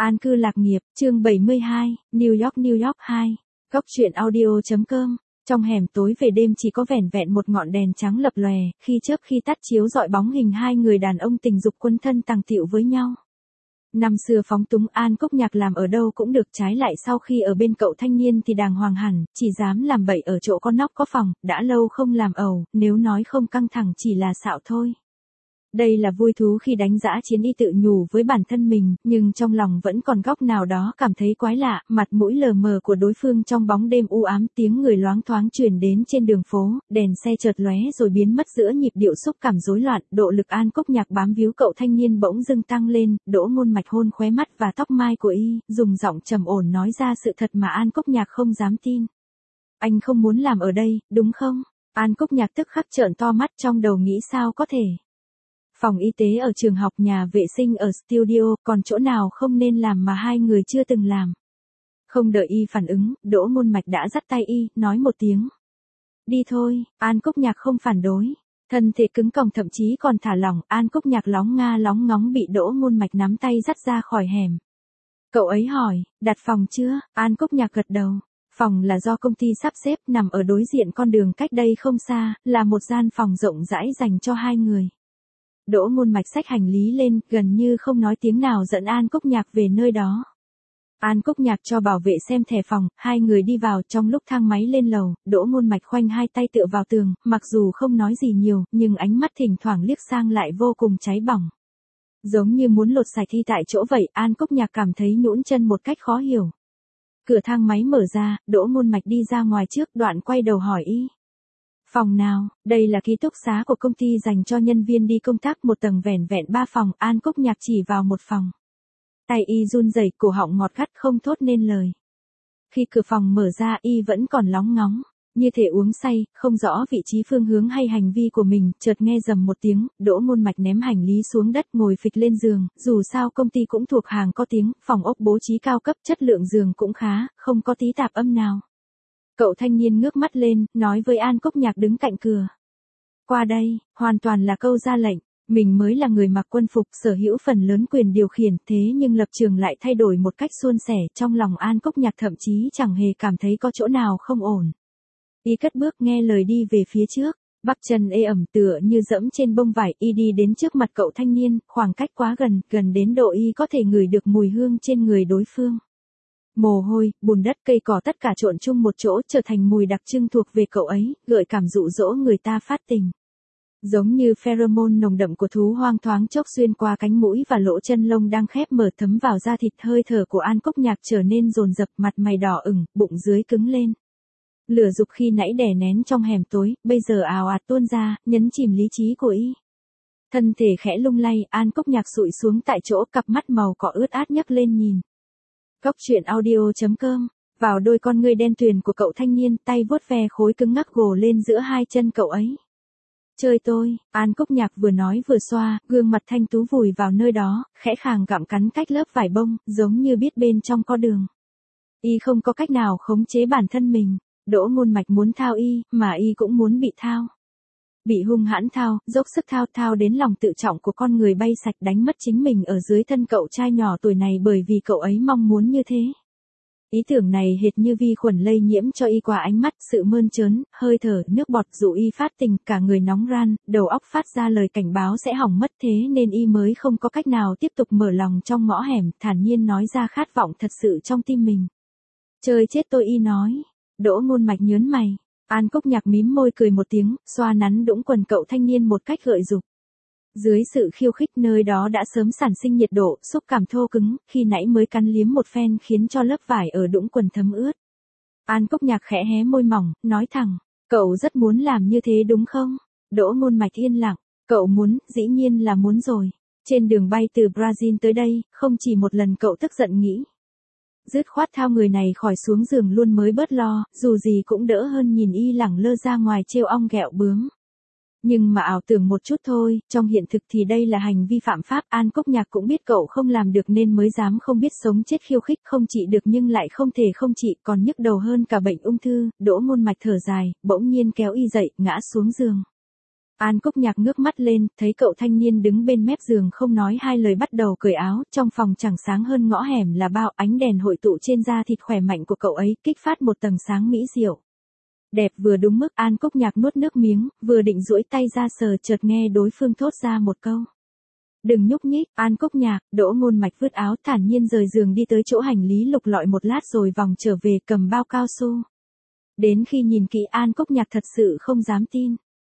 An cư lạc nghiệp, chương 72, New York 2. Góc truyện audio.com. Trong hẻm tối về đêm chỉ có vẻn vẹn một ngọn đèn trắng lập lòe, khi chớp khi tắt chiếu rọi bóng hình hai người đàn ông tình dục quân thân tàng tiệu với nhau. Năm xưa phóng túng An Cốc Nhạc làm ở đâu cũng được, trái lại sau khi ở bên cậu thanh niên thì đàng hoàng hẳn, chỉ dám làm bậy ở chỗ có nóc có phòng, đã lâu không làm ẩu, nếu nói không căng thẳng chỉ là xạo thôi. Đây là vui thú khi đánh dã chiến, y tự nhủ với bản thân mình, nhưng trong lòng vẫn còn góc nào đó cảm thấy quái lạ, mặt mũi lờ mờ của đối phương trong bóng đêm u ám, tiếng người loáng thoáng truyền đến trên đường phố, đèn xe chợt lóe rồi biến mất giữa nhịp điệu xúc cảm rối loạn, độ lực An Cốc Nhạc bám víu cậu thanh niên bỗng dưng tăng lên, Đỗ Ngôn Mạch hôn khóe mắt và tóc mai của y, dùng giọng trầm ổn nói ra sự thật mà An Cốc Nhạc không dám tin. Anh không muốn làm ở đây, đúng không? An Cốc Nhạc tức khắc trợn to mắt, trong đầu nghĩ sao có thể. Phòng y tế ở trường học, nhà vệ sinh ở studio, còn chỗ nào không nên làm mà hai người chưa từng làm. Không đợi y phản ứng, Đỗ Ngôn Mạch đã dắt tay y, nói một tiếng. Đi thôi. An Cốc Nhạc không phản đối. Thân thể cứng còng, thậm chí còn thả lỏng, An Cốc Nhạc lóng ngóng bị Đỗ Ngôn Mạch nắm tay dắt ra khỏi hẻm. Cậu ấy hỏi, đặt phòng chưa? An Cốc Nhạc gật đầu. Phòng là do công ty sắp xếp, nằm ở đối diện con đường cách đây không xa, là một gian phòng rộng rãi dành cho hai người. Đỗ Ngôn Mạch xách hành lý lên, gần như không nói tiếng nào dẫn An Cốc Nhạc về nơi đó. An Cốc Nhạc cho bảo vệ xem thẻ phòng, hai người đi vào. Trong lúc thang máy lên lầu, Đỗ Ngôn Mạch khoanh hai tay tựa vào tường, mặc dù không nói gì nhiều, nhưng ánh mắt thỉnh thoảng liếc sang lại vô cùng cháy bỏng. Giống như muốn lột sạch thi tại chỗ vậy, An Cốc Nhạc cảm thấy nhũn chân một cách khó hiểu. Cửa thang máy mở ra, Đỗ Ngôn Mạch đi ra ngoài trước, đoạn quay đầu hỏi y. Phòng nào? Đây là ký túc xá của công ty dành cho nhân viên đi công tác, một tầng vẻn vẹn 3 phòng, An Cốc Nhạc chỉ vào một phòng. Tay y run rẩy, cổ họng ngọt gắt không thốt nên lời. Khi cửa phòng mở ra, y vẫn còn lóng ngóng, như thể uống say, không rõ vị trí phương hướng hay hành vi của mình, chợt nghe rầm một tiếng, Đỗ Ngôn Mạch ném hành lý xuống đất, ngồi phịch lên giường, dù sao công ty cũng thuộc hàng có tiếng, phòng ốc bố trí cao cấp, chất lượng giường cũng khá, không có tí tạp âm nào. Cậu thanh niên ngước mắt lên, nói với An Cốc Nhạc đứng cạnh cửa. Qua đây, hoàn toàn là câu ra lệnh, mình mới là người mặc quân phục, sở hữu phần lớn quyền điều khiển, thế nhưng lập trường lại thay đổi một cách suôn sẻ, trong lòng An Cốc Nhạc thậm chí chẳng hề cảm thấy có chỗ nào không ổn. Y cất bước nghe lời đi về phía trước, bắp chân ê ẩm tựa như dẫm trên bông vải, y đi đến trước mặt cậu thanh niên, khoảng cách quá gần đến độ y có thể ngửi được mùi hương trên người đối phương. Mồ hôi, bùn đất, cây cỏ tất cả trộn chung một chỗ, trở thành mùi đặc trưng thuộc về cậu ấy, gợi cảm dụ dỗ người ta phát tình. Giống như pheromone nồng đậm của thú hoang thoáng chốc xuyên qua cánh mũi và lỗ chân lông đang khép mở thấm vào da thịt, hơi thở của An Cốc Nhạc trở nên dồn dập, mặt mày đỏ ửng, bụng dưới cứng lên. Lửa dục khi nãy đè nén trong hẻm tối, bây giờ ào ạt tuôn ra, nhấn chìm lý trí của y. Thân thể khẽ lung lay, An Cốc Nhạc sụi xuống tại chỗ, cặp mắt màu cỏ ướt át nhấc lên nhìn. Góc truyện audio.com. Vào đôi con ngươi đen tuyền của cậu thanh niên, tay vuốt ve khối cứng ngắc gồ lên giữa hai chân cậu ấy. Chơi tôi, An Cốc Nhạc vừa nói vừa xoa, gương mặt thanh tú vùi vào nơi đó, khẽ khàng gặm cắn cách lớp vải bông, giống như biết bên trong có đường. Y không có cách nào khống chế bản thân mình, Đỗ Ngôn Mạch muốn thao y, mà y cũng muốn bị thao. Bị hung hãn thao, dốc sức thao đến lòng tự trọng của con người bay sạch, đánh mất chính mình ở dưới thân cậu trai nhỏ tuổi này bởi vì cậu ấy mong muốn như thế. Ý tưởng này hệt như vi khuẩn lây nhiễm cho y qua ánh mắt, sự mơn trớn, hơi thở, nước bọt dụ y phát tình, cả người nóng ran, đầu óc phát ra lời cảnh báo sẽ hỏng mất, thế nên y mới không có cách nào tiếp tục mở lòng trong ngõ hẻm, thản nhiên nói ra khát vọng thật sự trong tim mình. Chơi chết tôi, y nói. Đỗ Ngôn Mạch nhớn mày. An Cốc Nhạc mím môi cười một tiếng, xoa nắn đũng quần cậu thanh niên một cách gợi dục. Dưới sự khiêu khích, nơi đó đã sớm sản sinh nhiệt độ, xúc cảm thô cứng, khi nãy mới cắn liếm một phen khiến cho lớp vải ở đũng quần thấm ướt. An Cốc Nhạc khẽ hé môi mỏng, nói thẳng, cậu rất muốn làm như thế đúng không? Đỗ Ngôn Mạch yên lặng, cậu muốn, dĩ nhiên là muốn rồi. Trên đường bay từ Brazil tới đây, không chỉ một lần cậu tức giận nghĩ. Dứt khoát thao người này khỏi xuống giường luôn mới bớt lo, dù gì cũng đỡ hơn nhìn y lẳng lơ ra ngoài trêu ong ghẹo bướm. Nhưng mà ảo tưởng một chút thôi, trong hiện thực thì đây là hành vi phạm pháp, An Cốc Nhạc cũng biết cậu không làm được nên mới dám không biết sống chết khiêu khích, không trị được nhưng lại không thể không trị, còn nhức đầu hơn cả bệnh ung thư. Đỗ Ngôn Mạch thở dài, bỗng nhiên kéo y dậy, ngã xuống giường. An Cúc Nhạc ngước mắt lên, thấy cậu thanh niên đứng bên mép giường không nói hai lời bắt đầu cởi áo, trong phòng chẳng sáng hơn ngõ hẻm là bao, ánh đèn hội tụ trên da thịt khỏe mạnh của cậu ấy, kích phát một tầng sáng mỹ diệu. Đẹp vừa đúng mức, An Cúc Nhạc nuốt nước miếng, vừa định duỗi tay ra sờ chợt nghe đối phương thốt ra một câu. Đừng nhúc nhích, An Cúc Nhạc. Đỗ Ngôn Mạch vứt áo thản nhiên rời giường đi tới chỗ hành lý lục lọi một lát rồi vòng trở về cầm bao cao su. Đến khi nhìn kỹ An Cúc Nhạc thật sự không dám tin.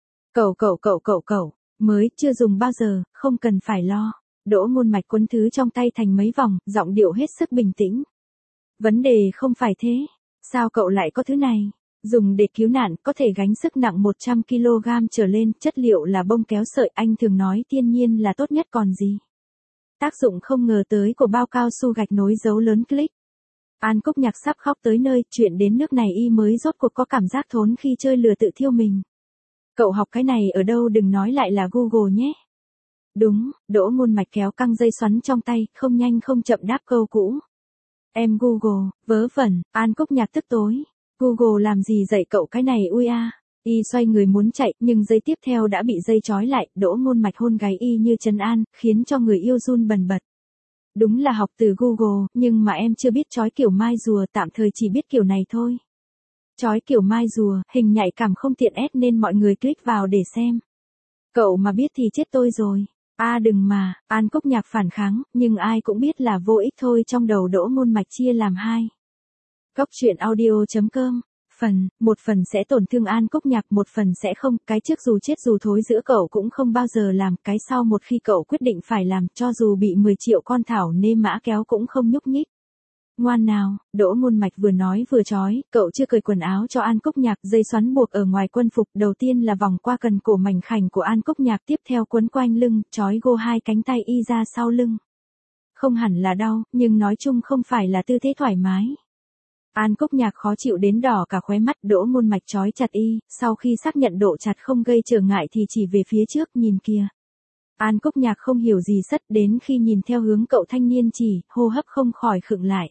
Cậu, mới chưa dùng bao giờ, không cần phải lo. Đỗ Ngôn Mạch quấn thứ trong tay thành mấy vòng, giọng điệu hết sức bình tĩnh. Vấn đề không phải thế. Sao cậu lại có thứ này? Dùng để cứu nạn, có thể gánh sức nặng 100 kg trở lên, chất liệu là bông kéo sợi, anh thường nói thiên nhiên là tốt nhất còn gì. Tác dụng không ngờ tới của bao cao su gạch nối dấu lớn click. An Cúc Nhạc sắp khóc tới nơi, chuyện đến nước này y mới rốt cuộc có cảm giác thốn khi chơi lừa tự thiêu mình. Cậu học cái này ở đâu, đừng nói lại là Google nhé. Đúng, Đỗ Ngôn Mạch kéo căng dây xoắn trong tay, không nhanh không chậm đáp câu cũ. Em Google, vớ vẩn, An Cúc Nhạc tức tối. Google làm gì dạy cậu cái này ui a. Y xoay người muốn chạy, nhưng giây tiếp theo đã bị dây trói lại, Đỗ Ngôn Mạch hôn gáy y như trấn an, khiến cho người yêu run bần bật. Đúng là học từ Google, nhưng mà em chưa biết trói kiểu mai rùa, tạm thời chỉ biết kiểu này thôi. Trói kiểu mai rùa, hình nhạy cảm không tiện ép nên mọi người click vào để xem. Cậu mà biết thì chết tôi rồi. Đừng mà, An Cúc Nhạc phản kháng, nhưng ai cũng biết là vô ích thôi, trong đầu Đỗ Ngôn Mạch chia làm hai. Góc truyện audio.com. Một phần sẽ tổn thương An Cúc Nhạc, một phần sẽ không, cái trước dù chết dù thối giữa cậu cũng không bao giờ làm, cái sau một khi cậu quyết định phải làm, cho dù bị 10 triệu con thảo nê mã kéo cũng không nhúc nhích. Ngoan nào, Đỗ Ngôn Mạch vừa nói vừa trói, cậu chưa cởi quần áo cho An Cúc Nhạc, dây xoắn buộc ở ngoài quân phục, đầu tiên là vòng qua cần cổ mảnh khảnh của An Cúc Nhạc, tiếp theo quấn quanh lưng, trói gô hai cánh tay y ra sau lưng. Không hẳn là đau, nhưng nói chung không phải là tư thế thoải mái. An Cúc Nhạc khó chịu đến đỏ cả khóe mắt, Đỗ Ngôn Mạch trói chặt y, sau khi xác nhận độ chặt không gây trở ngại thì chỉ về phía trước, nhìn kìa. An Cúc Nhạc không hiểu gì sất, đến khi nhìn theo hướng cậu thanh niên chỉ, hô hấp không khỏi khựng lại.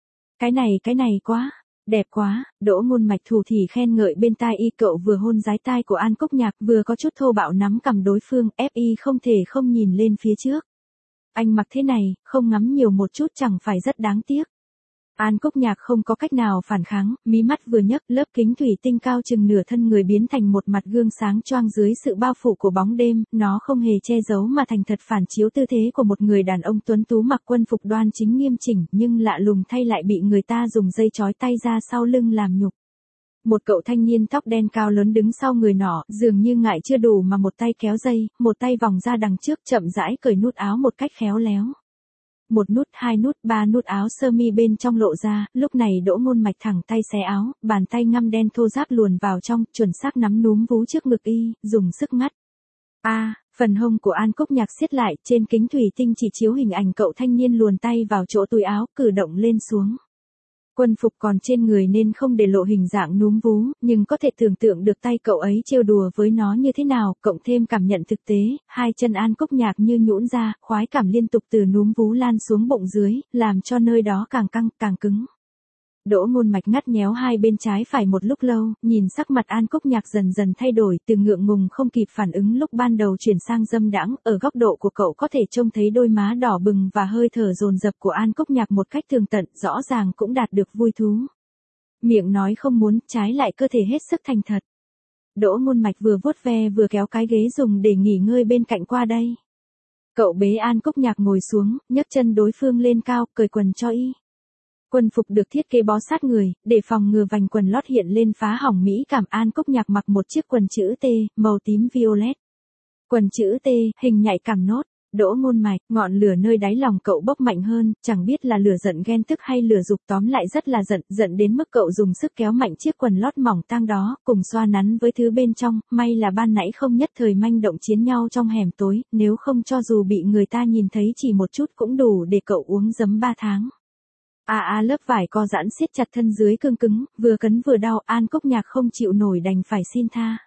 Cái này quá, đẹp quá, Đỗ Ngôn Mạch thủ thỉ khen ngợi bên tai y, cậu vừa hôn dái tai của An Cúc Nhạc, vừa có chút thô bạo nắm cầm đối phương, ép y không thể không nhìn lên phía trước. Anh mặc thế này, không ngắm nhiều một chút chẳng phải rất đáng tiếc. An Cúc Nhạc không có cách nào phản kháng, mí mắt vừa nhấc, lớp kính thủy tinh cao chừng nửa thân người biến thành một mặt gương sáng choang dưới sự bao phủ của bóng đêm, nó không hề che giấu mà thành thật phản chiếu tư thế của một người đàn ông tuấn tú mặc quân phục đoan chính nghiêm chỉnh, nhưng lạ lùng thay lại bị người ta dùng dây trói tay ra sau lưng làm nhục. Một cậu thanh niên tóc đen cao lớn đứng sau người nọ, dường như ngại chưa đủ mà một tay kéo dây, một tay vòng ra đằng trước chậm rãi cởi nút áo một cách khéo léo. Một nút, hai nút, ba nút áo sơ mi bên trong lộ ra, lúc này Đỗ Ngôn Mạch thẳng tay xé áo, bàn tay ngăm đen thô ráp luồn vào trong, chuẩn xác nắm núm vú trước ngực y, dùng sức ngắt. Phần hông của An Cúc Nhạc siết lại, trên kính thủy tinh chỉ chiếu hình ảnh cậu thanh niên luồn tay vào chỗ túi áo, cử động lên xuống. Quân phục còn trên người nên không để lộ hình dạng núm vú, nhưng có thể tưởng tượng được tay cậu ấy trêu đùa với nó như thế nào, cộng thêm cảm nhận thực tế, hai chân An Cúc Nhạc như nhũn ra, khoái cảm liên tục từ núm vú lan xuống bụng dưới, làm cho nơi đó càng căng, càng cứng. Đỗ Ngôn Mạch ngắt nhéo hai bên trái phải một lúc lâu, nhìn sắc mặt An Cúc Nhạc dần dần thay đổi, từ ngượng ngùng không kịp phản ứng lúc ban đầu chuyển sang dâm đãng, ở góc độ của cậu có thể trông thấy đôi má đỏ bừng và hơi thở dồn dập của An Cúc Nhạc một cách tường tận, rõ ràng cũng đạt được vui thú. Miệng nói không muốn, trái lại cơ thể hết sức thành thật. Đỗ Ngôn Mạch vừa vuốt ve vừa kéo cái ghế dùng để nghỉ ngơi bên cạnh qua đây. Cậu bế An Cúc Nhạc ngồi xuống, nhấc chân đối phương lên cao, cởi quần cho y. Quân phục được thiết kế bó sát người, để phòng ngừa vành quần lót hiện lên phá hỏng mỹ cảm. An Cúc Nhạc mặc một chiếc quần chữ T, màu tím violet. Quần chữ T, hình nhạy cảm nốt. Đỗ Ngôn Mạch, ngọn lửa nơi đáy lòng cậu bốc mạnh hơn, chẳng biết là lửa giận ghen tức hay lửa dục, tóm lại rất là giận đến mức cậu dùng sức kéo mạnh chiếc quần lót mỏng tang đó, cùng xoa nắn với thứ bên trong, may là ban nãy không nhất thời manh động chiến nhau trong hẻm tối, nếu không cho dù bị người ta nhìn thấy chỉ một chút cũng đủ để cậu uống giấm 3 tháng. Lớp vải co giãn siết chặt thân dưới cương cứng, vừa cấn vừa đau, An Cúc Nhạc không chịu nổi đành phải xin tha.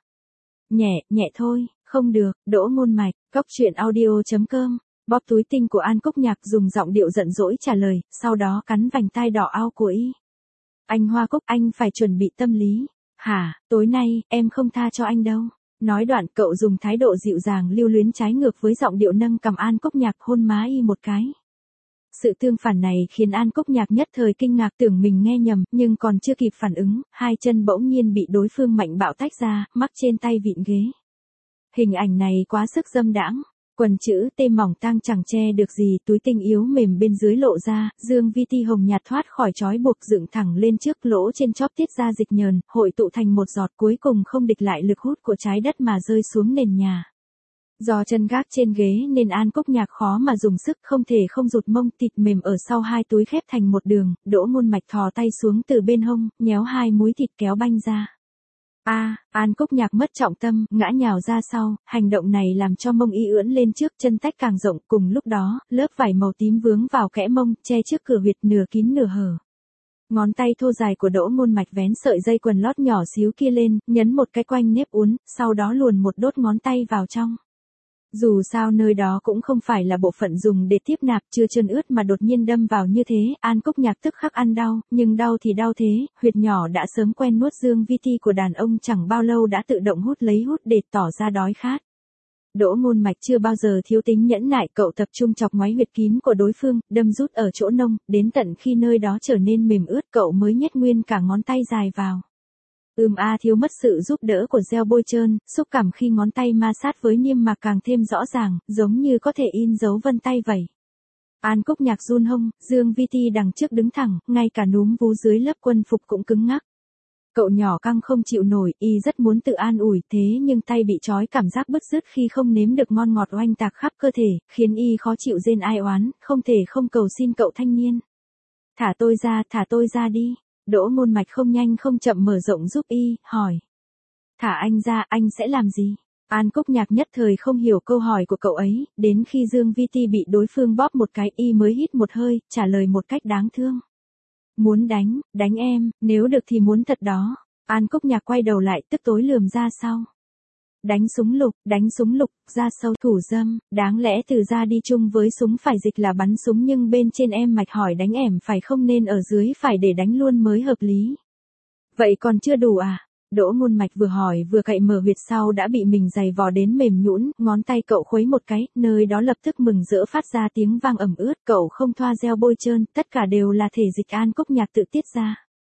Nhẹ thôi, không được, Đỗ Ngôn Mạch, góc truyện audio.com, bóp túi tinh của An Cúc Nhạc dùng giọng điệu giận dỗi trả lời, sau đó cắn vành tai đỏ ao của y. Anh Hoa Cúc, anh phải chuẩn bị tâm lý. Hả, tối nay, em không tha cho anh đâu. Nói đoạn cậu dùng thái độ dịu dàng lưu luyến trái ngược với giọng điệu nâng cầm An Cốc Nhạc hôn má y một cái. Sự tương phản này khiến An Cốc Nhạc nhất thời kinh ngạc tưởng mình nghe nhầm, nhưng còn chưa kịp phản ứng, hai chân bỗng nhiên bị đối phương mạnh bạo tách ra, mắc trên tay vịn ghế. Hình ảnh này quá sức dâm đãng. Quần chữ T mỏng tang chẳng che được gì, túi tinh yếu mềm bên dưới lộ ra, dương vi ti hồng nhạt thoát khỏi trói buộc dựng thẳng lên trước, lỗ trên chóp tiết ra dịch nhờn, hội tụ thành một giọt cuối cùng không địch lại lực hút của trái đất mà rơi xuống nền nhà. Do chân gác trên ghế nên An Cốc Nhạc khó mà dùng sức, không thể không rụt mông, thịt mềm ở sau hai túi khép thành một đường, Đỗ Ngôn Mạch thò tay xuống từ bên hông, nhéo hai múi thịt kéo banh ra. An Cốc Nhạc mất trọng tâm, ngã nhào ra sau, hành động này làm cho mông y ưỡn lên trước, chân tách càng rộng, cùng lúc đó, lớp vải màu tím vướng vào kẽ mông, che trước cửa huyệt nửa kín nửa hở. Ngón tay thô dài của Đỗ Ngôn Mạch vén sợi dây quần lót nhỏ xíu kia lên, nhấn một cái quanh nếp uốn, sau đó luồn một đốt ngón tay vào trong. Dù sao nơi đó cũng không phải là bộ phận dùng để tiếp nạp, chưa trơn ướt mà đột nhiên đâm vào như thế, An Cốc Nhạc tức khắc ăn đau, nhưng đau thì đau thế, huyệt nhỏ đã sớm quen nuốt dương vi ti của đàn ông chẳng bao lâu đã tự động hút để tỏ ra đói khát. Đỗ Ngôn Mạch chưa bao giờ thiếu tính nhẫn nại, cậu tập trung chọc ngoáy huyệt kín của đối phương, đâm rút ở chỗ nông, đến tận khi nơi đó trở nên mềm ướt cậu mới nhét nguyên cả ngón tay dài vào. Thiếu mất sự giúp đỡ của gel bôi trơn, xúc cảm khi ngón tay ma sát với niêm mạc càng thêm rõ ràng, giống như có thể in dấu vân tay vậy. An Cốc Nhạc run hông, dương vi ti đằng trước đứng thẳng, ngay cả núm vú dưới lớp quân phục cũng cứng ngắc. Cậu nhỏ căng không chịu nổi, y rất muốn tự an ủi, thế nhưng tay bị trói, cảm giác bứt rứt khi không nếm được ngon ngọt oanh tạc khắp cơ thể, khiến y khó chịu rên ai oán, không thể không cầu xin cậu thanh niên. Thả tôi ra đi. Đỗ Ngôn Mạch không nhanh không chậm mở rộng giúp y, hỏi. Thả anh ra, anh sẽ làm gì? An Cốc Nhạc nhất thời không hiểu câu hỏi của cậu ấy, đến khi Dương Vi Ti bị đối phương bóp một cái y mới hít một hơi, trả lời một cách đáng thương. Muốn đánh em, nếu được thì muốn thật đó. An Cốc Nhạc quay đầu lại tức tối lườm ra sau. Đánh súng lục, ra sâu thủ dâm, đáng lẽ từ ra đi chung với súng phải dịch là bắn súng nhưng bên trên em mạch hỏi đánh ẻm phải không nên ở dưới phải để đánh luôn mới hợp lý. Vậy còn chưa đủ à? Đỗ Ngôn Mạch vừa hỏi vừa cậy mở huyệt sau đã bị mình giày vò đến mềm nhũn, ngón tay cậu khuấy một cái, nơi đó lập tức mừng rỡ phát ra tiếng vang ẩm ướt, cậu không thoa gel bôi trơn, tất cả đều là thể dịch An Cốc Nhạc tự tiết ra.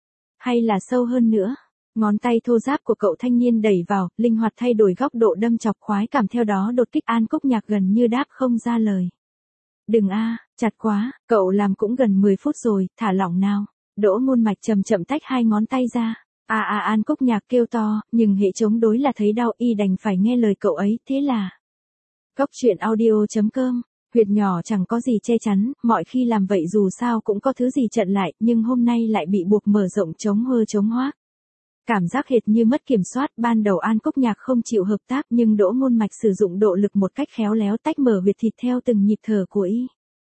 Hay là sâu hơn nữa? Ngón tay thô ráp của cậu thanh niên đẩy vào, linh hoạt thay đổi góc độ đâm chọc, khoái cảm theo đó đột kích. An Cốc Nhạc gần như đáp không ra lời. Đừng chặt quá, cậu làm cũng gần 10 phút rồi, thả lỏng nào. Đỗ Ngôn Mạch chậm chậm tách hai ngón tay ra. An Cốc Nhạc kêu to, nhưng hệ chống đối là thấy đau, y đành phải nghe lời cậu ấy, thế là. Cóc truyện audio.com. Huyệt nhỏ chẳng có gì che chắn, mọi khi làm vậy dù sao cũng có thứ gì chặn lại, nhưng hôm nay lại bị buộc mở rộng chống hoác. Cảm giác hệt như mất kiểm soát, ban đầu An Cốc Nhạc không chịu hợp tác nhưng Đỗ Ngôn Mạch sử dụng độ lực một cách khéo léo tách mở huyệt thịt theo từng nhịp thở của y.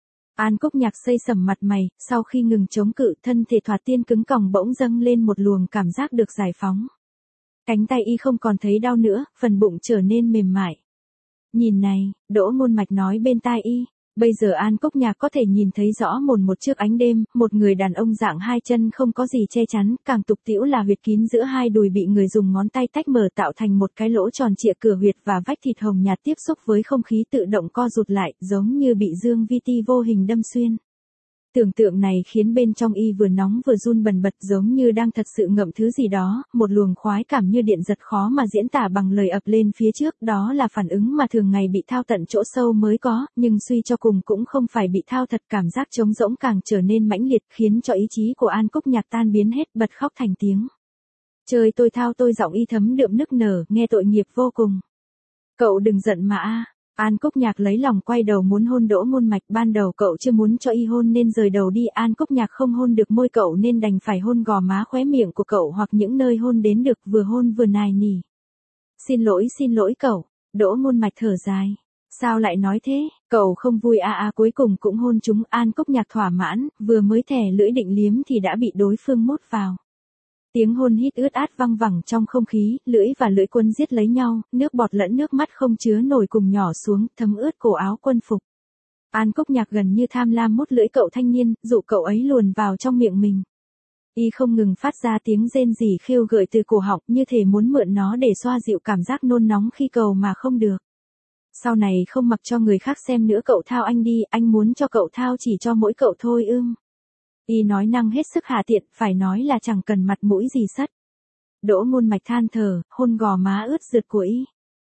An Cốc Nhạc xây sẩm mặt mày, sau khi ngừng chống cự, thân thể thoạt tiên cứng còng bỗng dâng lên một luồng cảm giác được giải phóng. Cánh tay y không còn thấy đau nữa, phần bụng trở nên mềm mại. Nhìn này, Đỗ Ngôn Mạch nói bên tai y. Bây giờ An Cốc Nhạc có thể nhìn thấy rõ mồn một trước ánh đêm, một người đàn ông dạng hai chân không có gì che chắn, càng tục tĩu là huyệt kín giữa hai đùi bị người dùng ngón tay tách mở tạo thành một cái lỗ tròn trịa, cửa huyệt và vách thịt hồng nhạt tiếp xúc với không khí tự động co rụt lại, giống như bị Dương Vi Ti vô hình đâm xuyên. Tưởng tượng này khiến bên trong y vừa nóng vừa run bần bật, giống như đang thật sự ngậm thứ gì đó, một luồng khoái cảm như điện giật khó mà diễn tả bằng lời ập lên phía trước, đó là phản ứng mà thường ngày bị thao tận chỗ sâu mới có, nhưng suy cho cùng cũng không phải bị thao thật, cảm giác trống rỗng càng trở nên mãnh liệt, khiến cho ý chí của An Cốc Nhạc tan biến hết, bật khóc thành tiếng. Trời tôi thao tôi, giọng y thấm đượm nức nở, nghe tội nghiệp vô cùng. Cậu đừng giận mà An Cốc Nhạc lấy lòng quay đầu muốn hôn Đỗ Ngôn Mạch, ban đầu cậu chưa muốn cho y hôn nên rời đầu đi, An Cốc Nhạc không hôn được môi cậu nên đành phải hôn gò má khóe miệng của cậu hoặc những nơi hôn đến được, vừa hôn vừa nài nỉ. Xin lỗi cậu. Đỗ Ngôn Mạch thở dài. Sao lại nói thế, cậu không vui cuối cùng cũng hôn chúng. An Cốc Nhạc thỏa mãn, vừa mới thè lưỡi định liếm thì đã bị đối phương mút vào. Tiếng hôn hít ướt át văng vẳng trong không khí, lưỡi và lưỡi quân giết lấy nhau, nước bọt lẫn nước mắt không chứa nổi cùng nhỏ xuống, thấm ướt cổ áo quân phục. An Cốc Nhạc gần như tham lam mút lưỡi cậu thanh niên, dụ cậu ấy luồn vào trong miệng mình. Y không ngừng phát ra tiếng rên rỉ khêu gợi từ cổ họng, như thể muốn mượn nó để xoa dịu cảm giác nôn nóng khi cầu mà không được. Sau này không mặc cho người khác xem nữa, cậu thao anh đi, anh muốn cho cậu thao chỉ cho mỗi cậu thôi ưm. Y nói năng hết sức hạ tiện, phải nói là chẳng cần mặt mũi gì sất. Đỗ Ngôn Mạch than thở, hôn gò má ướt rượt của Y.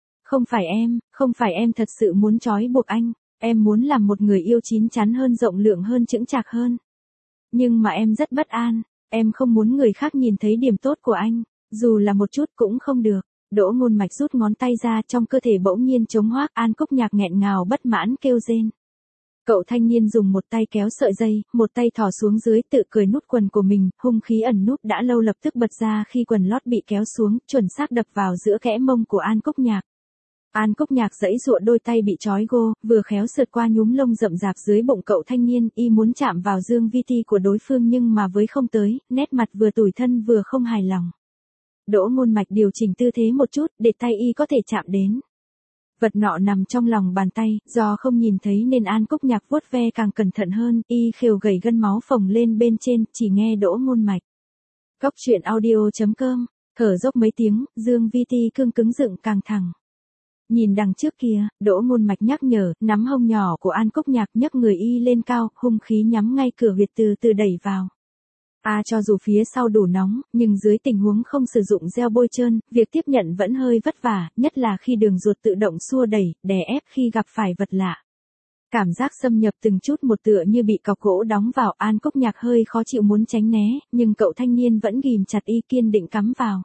Không phải em thật sự muốn trói buộc anh, em muốn làm một người yêu chín chắn hơn, rộng lượng hơn, chững chạc hơn. Nhưng mà em rất bất an, em không muốn người khác nhìn thấy điểm tốt của anh, dù là một chút cũng không được. Đỗ Ngôn Mạch rút ngón tay ra, trong cơ thể bỗng nhiên trống hoác, An Cúc Nhạc nghẹn ngào bất mãn kêu rên. Cậu thanh niên dùng một tay kéo sợi dây, một tay thò xuống dưới tự cởi nút quần của mình, hung khí ẩn núp đã lâu lập tức bật ra khi quần lót bị kéo xuống, chuẩn xác đập vào giữa kẽ mông của An Cúc Nhạc. An Cúc Nhạc giãy giụa, đôi tay bị trói gô, vừa khéo sượt qua nhúm lông rậm rạp dưới bụng cậu thanh niên, Y muốn chạm vào dương vi ti của đối phương nhưng mà với không tới, nét mặt vừa tủi thân vừa không hài lòng. Đỗ Ngôn Mạch điều chỉnh tư thế một chút, để tay Y có thể chạm đến. Vật nọ nằm trong lòng bàn tay, do không nhìn thấy nên An Cúc Nhạc vuốt ve càng cẩn thận hơn, Y khều gầy gân máu phồng lên bên trên, chỉ nghe Đỗ Ngôn Mạch. Cóc truyện audio.com, thở dốc mấy tiếng, dương vi ti cương cứng dựng càng thẳng. Nhìn đằng trước kia, Đỗ Ngôn Mạch nhắc nhở, nắm hông nhỏ của An Cúc Nhạc nhấc người Y lên cao, hung khí nhắm ngay cửa huyệt từ từ đẩy vào. Cho dù phía sau đủ nóng, nhưng dưới tình huống không sử dụng gel bôi trơn, việc tiếp nhận vẫn hơi vất vả, nhất là khi đường ruột tự động xua đẩy, đè ép khi gặp phải vật lạ. Cảm giác xâm nhập từng chút một tựa như bị cọc gỗ đóng vào, An Cúc Nhạc hơi khó chịu muốn tránh né, nhưng cậu thanh niên vẫn ghìm chặt Y kiên định cắm vào.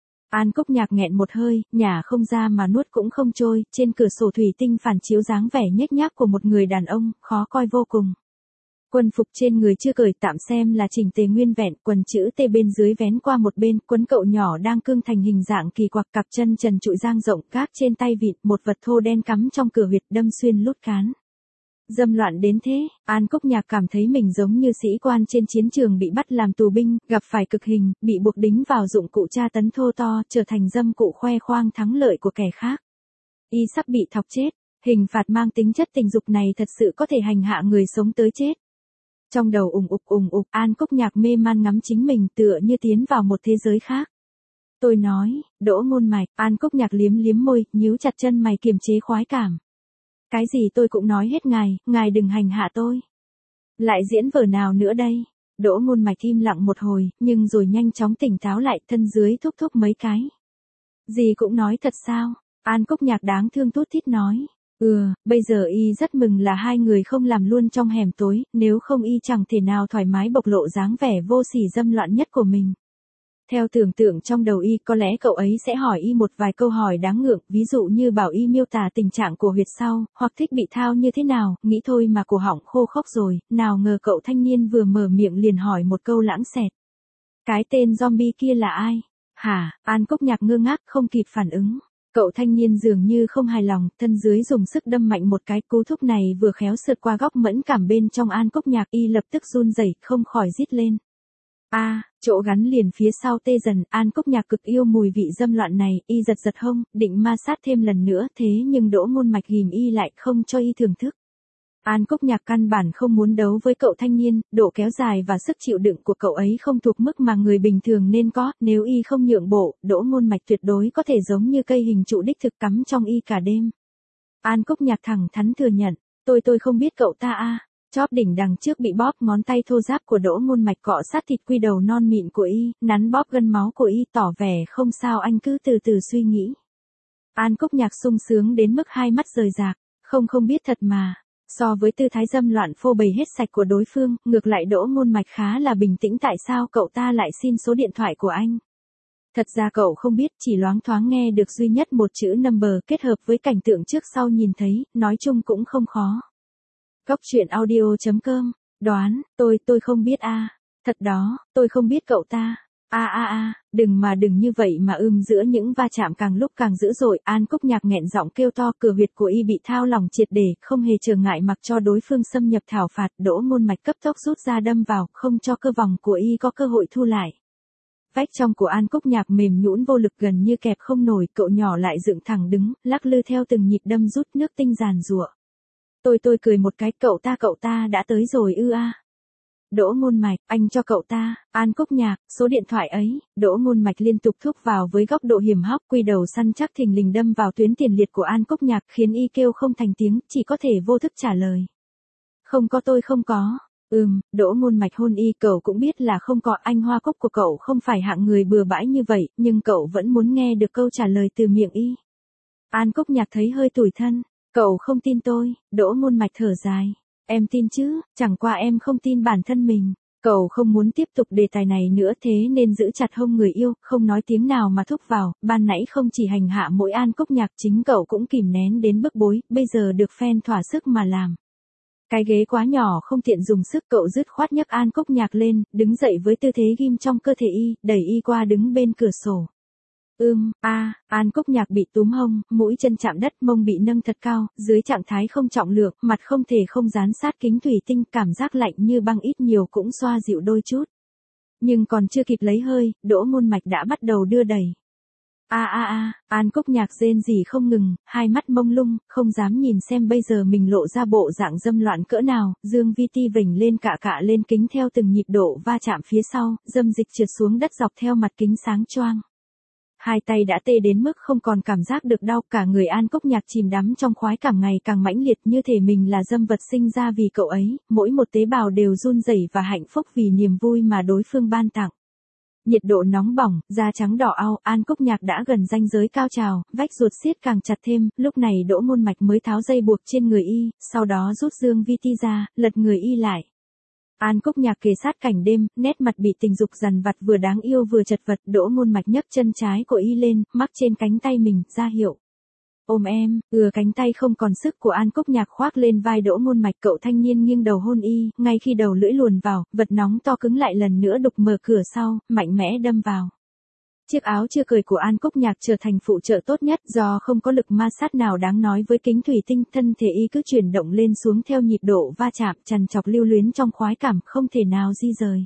An Cúc Nhạc nghẹn một hơi, nhả không ra mà nuốt cũng không trôi, trên cửa sổ thủy tinh phản chiếu dáng vẻ nhếch nhác của một người đàn ông, khó coi vô cùng. Quân phục trên người chưa cởi, tạm xem là chỉnh tề nguyên vẹn, quần chữ T bên dưới vén qua một bên, quấn cậu nhỏ đang cương thành hình dạng kỳ quặc, cặp chân trần trụi dang rộng, gác trên tay vịn, một vật thô đen cắm trong cửa huyệt, đâm xuyên lút cán. Dâm loạn đến thế, An Cúc Nhạc cảm thấy mình giống như sĩ quan trên chiến trường bị bắt làm tù binh, gặp phải cực hình, bị buộc đính vào dụng cụ tra tấn thô to, trở thành dâm cụ khoe khoang thắng lợi của kẻ khác. Y sắp bị thọc chết, hình phạt mang tính chất tình dục này thật sự có thể hành hạ người sống tới chết. Trong đầu ùng ục, An Cúc Nhạc mê man ngắm chính mình tựa như tiến vào một thế giới khác. Tôi nói, Đỗ Ngôn Mạch, An Cúc Nhạc liếm liếm môi, nhíu chặt chân mày kiềm chế khoái cảm. Cái gì tôi cũng nói hết ngài đừng hành hạ tôi. Lại diễn vở nào nữa đây? Đỗ Ngôn Mạch im lặng một hồi, nhưng rồi nhanh chóng tỉnh táo lại, thân dưới thúc thúc mấy cái. Gì cũng nói thật sao? An Cúc Nhạc đáng thương tút thít nói. Bây giờ Y rất mừng là hai người không làm luôn trong hẻm tối, nếu không Y chẳng thể nào thoải mái bộc lộ dáng vẻ vô sỉ dâm loạn nhất của mình. Theo tưởng tượng trong đầu Y, có lẽ cậu ấy sẽ hỏi Y một vài câu hỏi đáng ngượng, ví dụ như bảo Y miêu tả tình trạng của huyệt sau, hoặc thích bị thao như thế nào, nghĩ thôi mà cổ họng khô khốc rồi, nào ngờ cậu thanh niên vừa mở miệng liền hỏi một câu lãng xẹt. Cái tên zombie kia là ai? Hả? An Cúc Nhạc ngơ ngác không kịp phản ứng. Cậu thanh niên dường như không hài lòng, thân dưới dùng sức đâm mạnh một cái, cú thúc này vừa khéo sượt qua góc mẫn cảm bên trong An Cúc Nhạc, Y lập tức run rẩy, không khỏi rít lên. Chỗ gắn liền phía sau tê dần, An Cúc Nhạc cực yêu mùi vị dâm loạn này, Y giật giật hông, định ma sát thêm lần nữa, thế nhưng Đỗ Ngôn Mạch ghìm Y lại, không cho Y thưởng thức. An Cúc Nhạc căn bản không muốn đấu với cậu thanh niên, độ kéo dài và sức chịu đựng của cậu ấy không thuộc mức mà người bình thường nên có, nếu Y không nhượng bộ, Đỗ Ngôn Mạch tuyệt đối có thể giống như cây hình trụ đích thực cắm trong Y cả đêm. An Cúc Nhạc thẳng thắn thừa nhận, tôi không biết cậu ta Chóp đỉnh đằng trước bị bóp, ngón tay thô ráp của Đỗ Ngôn Mạch cọ sát thịt quy đầu non mịn của Y, nắn bóp gân máu của Y, tỏ vẻ không sao, anh cứ từ từ suy nghĩ. An Cúc Nhạc sung sướng đến mức hai mắt rời rạc, không biết thật mà. So với tư thái dâm loạn phô bày hết sạch của đối phương, ngược lại Đỗ Ngôn Mạch khá là bình tĩnh, tại sao cậu ta lại xin số điện thoại của anh? Thật ra cậu không biết, chỉ loáng thoáng nghe được duy nhất một chữ number kết hợp với cảnh tượng trước sau nhìn thấy, nói chung cũng không khó. Cóc truyện audio.com, đoán, tôi không biết Thật đó, tôi không biết cậu ta. Đừng như vậy mà giữa những va chạm càng lúc càng dữ dội, An Cúc Nhạc nghẹn giọng kêu to, cửa huyệt của Y bị thao lỏng triệt để, không hề trở ngại mặc cho đối phương xâm nhập thảo phạt, Đỗ Ngôn Mạch cấp tốc rút ra đâm vào, không cho cơ vòng của Y có cơ hội thu lại. Vách trong của An Cúc Nhạc mềm nhũn vô lực, gần như kẹp không nổi, cậu nhỏ lại dựng thẳng đứng, lắc lư theo từng nhịp đâm, rút nước tinh giàn giụa. Tôi cười một cái, cậu ta đã tới rồi Đỗ Ngôn Mạch, anh cho cậu ta, An Cúc Nhạc, số điện thoại ấy, Đỗ Ngôn Mạch liên tục thúc vào với góc độ hiểm hóc, quy đầu săn chắc thình lình đâm vào tuyến tiền liệt của An Cúc Nhạc khiến y kêu không thành tiếng, chỉ có thể vô thức trả lời. Không có, tôi không có. Đỗ Ngôn Mạch hôn y, cậu cũng biết là không có, anh Hoa Cúc của cậu không phải hạng người bừa bãi như vậy, nhưng cậu vẫn muốn nghe được câu trả lời từ miệng y. An Cúc Nhạc thấy hơi tủi thân, cậu không tin tôi, Đỗ Ngôn Mạch thở dài. Em tin chứ, chẳng qua em không tin bản thân mình. Cậu không muốn tiếp tục đề tài này nữa thế nên giữ chặt hông người yêu, không nói tiếng nào mà thúc vào, ban nãy không chỉ hành hạ mỗi An Cúc Nhạc, chính cậu cũng kìm nén đến bức bối, bây giờ được fan thỏa sức mà làm. Cái ghế quá nhỏ không tiện dùng sức, cậu dứt khoát nhấc An Cúc Nhạc lên, đứng dậy với tư thế ghim trong cơ thể y, đẩy y qua đứng bên cửa sổ. An Cúc Nhạc bị túm hông, mũi chân chạm đất, mông bị nâng thật cao, dưới trạng thái không trọng lượng, mặt không thể không dán sát kính thủy tinh, cảm giác lạnh như băng ít nhiều cũng xoa dịu đôi chút. Nhưng còn chưa kịp lấy hơi, Đỗ Ngôn Mạch đã bắt đầu đưa đẩy. An Cúc Nhạc rên rỉ không ngừng, hai mắt mông lung, không dám nhìn xem bây giờ mình lộ ra bộ dạng dâm loạn cỡ nào, Dương Vi Ti vểnh lên cạ lên kính theo từng nhịp độ va chạm phía sau, dâm dịch trượt xuống đất dọc theo mặt kính sáng choang. Hai tay đã tê đến mức không còn cảm giác được đau, cả người An Cúc Nhạc chìm đắm trong khoái cảm ngày càng mãnh liệt, như thể mình là dâm vật sinh ra vì cậu ấy, mỗi một tế bào đều run rẩy và hạnh phúc vì niềm vui mà đối phương ban tặng. Nhiệt độ nóng bỏng, da trắng đỏ au, An Cúc Nhạc đã gần ranh giới cao trào, vách ruột siết càng chặt thêm, lúc này Đỗ Ngôn Mạch mới tháo dây buộc trên người y, sau đó rút Dương Vi Ti ra, lật người y lại. An Cúc Nhạc kề sát cảnh đêm, nét mặt bị tình dục dằn vặt vừa đáng yêu vừa chật vật, Đỗ Ngôn Mạch nhấc chân trái của y lên, mắc trên cánh tay mình, ra hiệu. Ôm em, cánh tay không còn sức của An Cúc Nhạc khoác lên vai Đỗ Ngôn Mạch, cậu thanh niên nghiêng đầu hôn y, ngay khi đầu lưỡi luồn vào, vật nóng to cứng lại lần nữa đục mở cửa sau, mạnh mẽ đâm vào. Chiếc áo chưa cởi của An Cúc Nhạc trở thành phụ trợ tốt nhất, do không có lực ma sát nào đáng nói với kính thủy tinh, thân thể y cứ chuyển động lên xuống theo nhịp độ va chạm, trằn trọc lưu luyến trong khoái cảm, không thể nào di rời.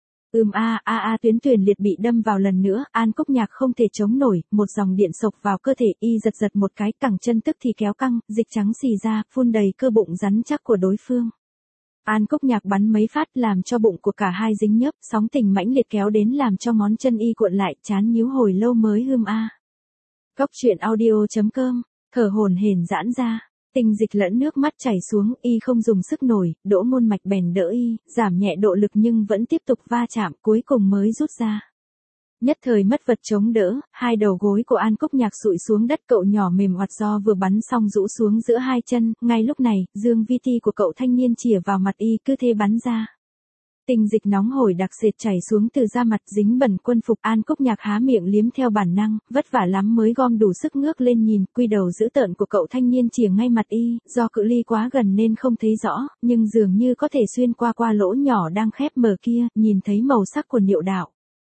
Tuyến tuyển liệt bị đâm vào lần nữa, An Cúc Nhạc không thể chống nổi, một dòng điện xộc vào cơ thể, y giật một cái, cẳng chân tức thì kéo căng, dịch trắng xì ra, phun đầy cơ bụng rắn chắc của đối phương. An Cúc Nhạc bắn mấy phát làm cho bụng của cả hai dính nhớp, sóng tình mãnh liệt kéo đến làm cho ngón chân y cuộn lại, chán nhíu hồi lâu mới Góc truyện audio.com, thở hổn hển giãn ra. Tình dịch lẫn nước mắt chảy xuống, y không dùng sức nổi, Đỗ Ngôn Mạch bèn đỡ y, giảm nhẹ độ lực nhưng vẫn tiếp tục va chạm, cuối cùng mới rút ra. Nhất thời mất vật chống đỡ, hai đầu gối của An Cúc Nhạc sụi xuống đất, cậu nhỏ mềm oặt do vừa bắn xong rũ xuống giữa hai chân, ngay lúc này, Dương Vi Ti của cậu thanh niên chìa vào mặt y, cứ thế bắn ra. Tình dịch nóng hổi đặc sệt chảy xuống từ da mặt, dính bẩn quân phục, An Cúc Nhạc há miệng liếm theo bản năng, vất vả lắm mới gom đủ sức ngước lên nhìn, quy đầu dữ tợn của cậu thanh niên chìa ngay mặt y, do cự ly quá gần nên không thấy rõ, nhưng dường như có thể xuyên qua lỗ nhỏ đang khép mở kia, nhìn thấy màu sắc của niệu đạo.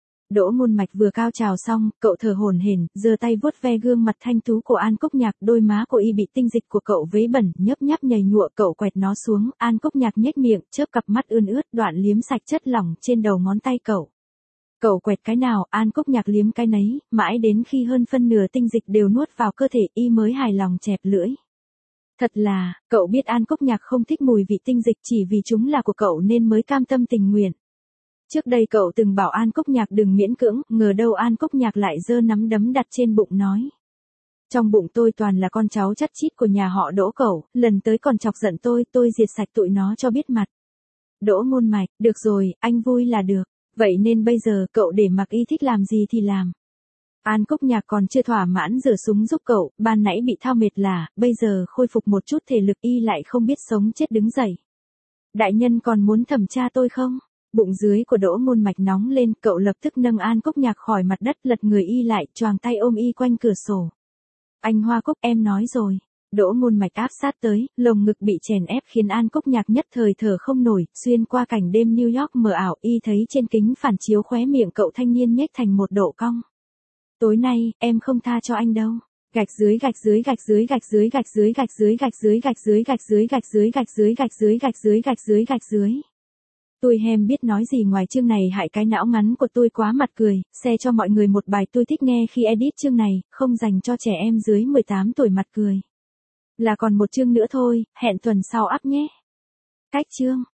Đỗ Ngôn Mạch vừa cao trào xong, cậu thở hổn hển, giơ tay vuốt ve gương mặt thanh tú của An Cúc Nhạc, đôi má của y bị tinh dịch của cậu vấy bẩn, nhấp nháp nhầy nhụa, cậu quẹt nó xuống, An Cúc Nhạc nhếch miệng, chớp cặp mắt ươn ướt, đoạn liếm sạch chất lỏng trên đầu ngón tay cậu. Cậu quẹt cái nào, An Cúc Nhạc liếm cái nấy, mãi đến khi hơn phân nửa tinh dịch đều nuốt vào cơ thể, y mới hài lòng chẹp lưỡi. Thật là, cậu biết An Cúc Nhạc không thích mùi vị tinh dịch, chỉ vì chúng là của cậu nên mới cam tâm tình nguyện. Trước đây cậu từng bảo An Cúc Nhạc đừng miễn cưỡng, ngờ đâu An Cúc Nhạc lại giơ nắm đấm đặt trên bụng nói. Trong bụng tôi toàn là con cháu chắt chít của nhà họ Đỗ cậu, lần tới còn chọc giận tôi diệt sạch tụi nó cho biết mặt. Đỗ Ngôn Mạch, được rồi, anh vui là được, vậy nên bây giờ cậu để mặc y thích làm gì thì làm. An Cúc Nhạc còn chưa thỏa mãn giở súng giúp cậu, ban nãy bị thao mệt là, bây giờ khôi phục một chút thể lực y lại không biết sống chết đứng dậy. Đại nhân còn muốn thẩm tra tôi không? Bụng dưới của Đỗ Ngôn Mạch nóng lên, cậu lập tức nâng An Cúc Nhạc khỏi mặt đất, lật người y lại, choàng tay ôm y quanh cửa sổ. Anh Hoa Cúc, em nói rồi. Đỗ Ngôn Mạch áp sát tới, lồng ngực bị chèn ép khiến An Cúc Nhạc nhất thời thở không nổi, xuyên qua cảnh đêm New York mờ ảo, y thấy trên kính phản chiếu khóe miệng cậu thanh niên nhếch thành một độ cong. Tối nay, em không tha cho anh đâu. Gạch dưới gạch dưới gạch dưới gạch dưới gạch dưới gạch dưới gạch dưới gạch dưới gạch dưới gạch dưới gạch dưới gạch dưới gạch dưới gạch dưới gạch dưới. Tôi hem biết nói gì ngoài chương này hại cái não ngắn của tôi quá mặt cười, share cho mọi người một bài tôi thích nghe khi edit chương này, không dành cho trẻ em dưới 18 tuổi mặt cười. Là còn một chương nữa thôi, hẹn tuần sau up nhé. Cách chương.